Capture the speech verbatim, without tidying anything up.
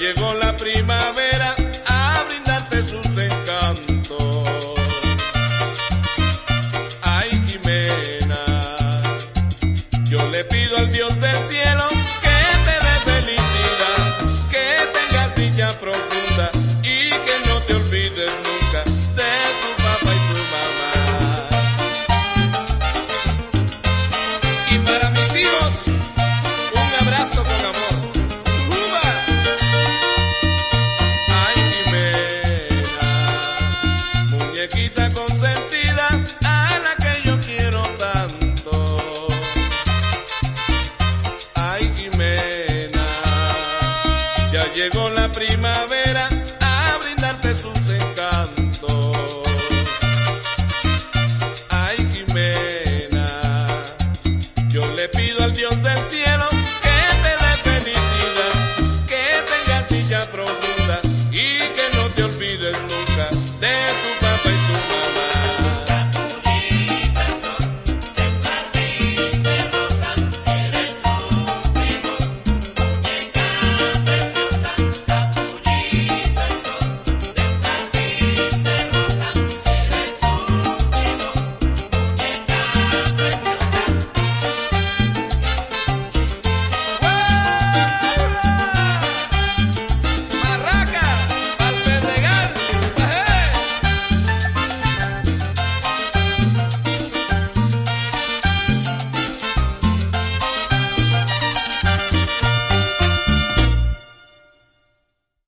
llegó la primavera a brindarte sus encantos. Ay, Jimena, yo le pido al Dios del cielo que te dé felicidad, que tengas dicha profunda y que no te olvides nunca de tu papá y tu mamá. Y para mis hijos, un abrazo con amor. Muñequita consentida, a la que yo quiero tanto. Ay, Jimena, ya llegó la primavera a brindarte sus encantos. Ay, Jimena, yo le pido al Dios del cielo que te dé felicidad, que tengas dicha profunda